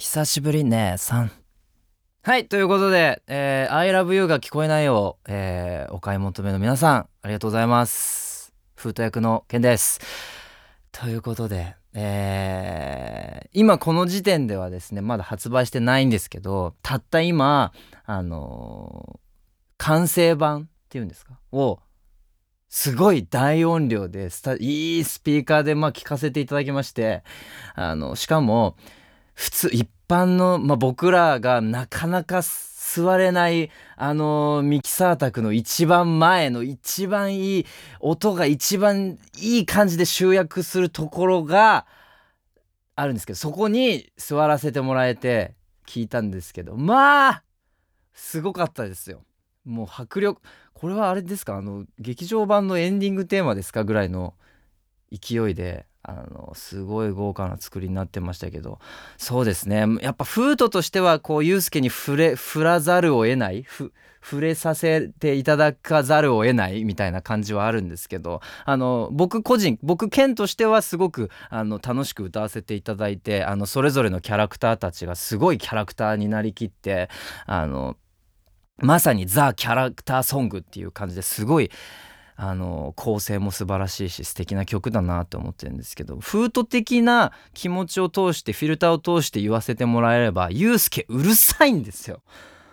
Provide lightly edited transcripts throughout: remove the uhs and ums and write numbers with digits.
久しぶりねさん。はい、ということで、I love you が聞こえないよ、お買い求めの皆さんありがとうございます。フート役のケンです。ということで、今この時点ではですねまだ発売してないんですけど、たった今完成版っていうんですかをすごい大音量でいいスピーカーで聞かせていただきまして、しかも普通一般の、僕らがなかなか座れないミキサー卓の一番前の一番いい音が一番いい感じで集約するところがあるんですけど、そこに座らせてもらえて聞いたんですけど、すごかったですよ。もう迫力、これはあれですか、劇場版のエンディングテーマですかぐらいの勢いで、すごい豪華な作りになってましたけど、そうですね、やっぱフートとしてはこうユースケに振らざるを得ない、触れさせていただかざるを得ないみたいな感じはあるんですけど、僕ケンとしてはすごく楽しく歌わせていただいて、それぞれのキャラクターたちがすごいキャラクターになりきって、まさにザ・キャラクターソングっていう感じですごい構成も素晴らしいし素敵な曲だなって思ってるんですけど、フート的な気持ちを通してフィルターを通して言わせてもらえれば、ユうスケうるさいんですよ。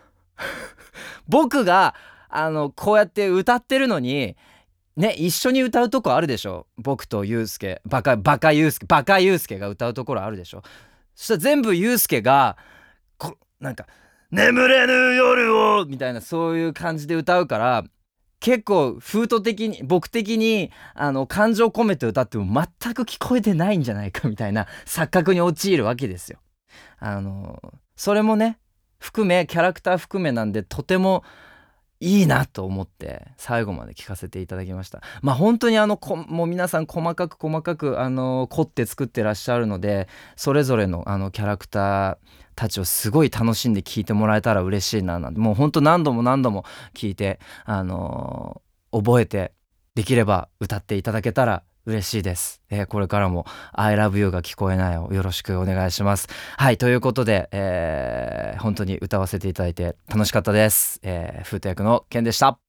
僕がこうやって歌ってるのにね、一緒に歌うとこあるでしょ。僕とユうスケ、バカユうスケが歌うところあるでしょ。そしたら全部ユうスケがなんか眠れぬ夜をみたいなそういう感じで歌うから、結構フート的に僕的に感情込めて歌っても全く聞こえてないんじゃないかみたいな錯覚に陥るわけですよ。それもね含め、キャラクター含めなんで、とてもいいなと思って最後まで聞かせていただきました。本当にもう皆さん細かく凝って作ってらっしゃるので、それぞれのキャラクターたちをすごい楽しんで聴いてもらえたら嬉しいななんて、もう本当何度も聴いて覚えて、できれば歌っていただけたら嬉しいです。これからも I love you が聞こえないをよろしくお願いします。はい、ということで、本当に歌わせていただいて楽しかったです。フート役のケンでした。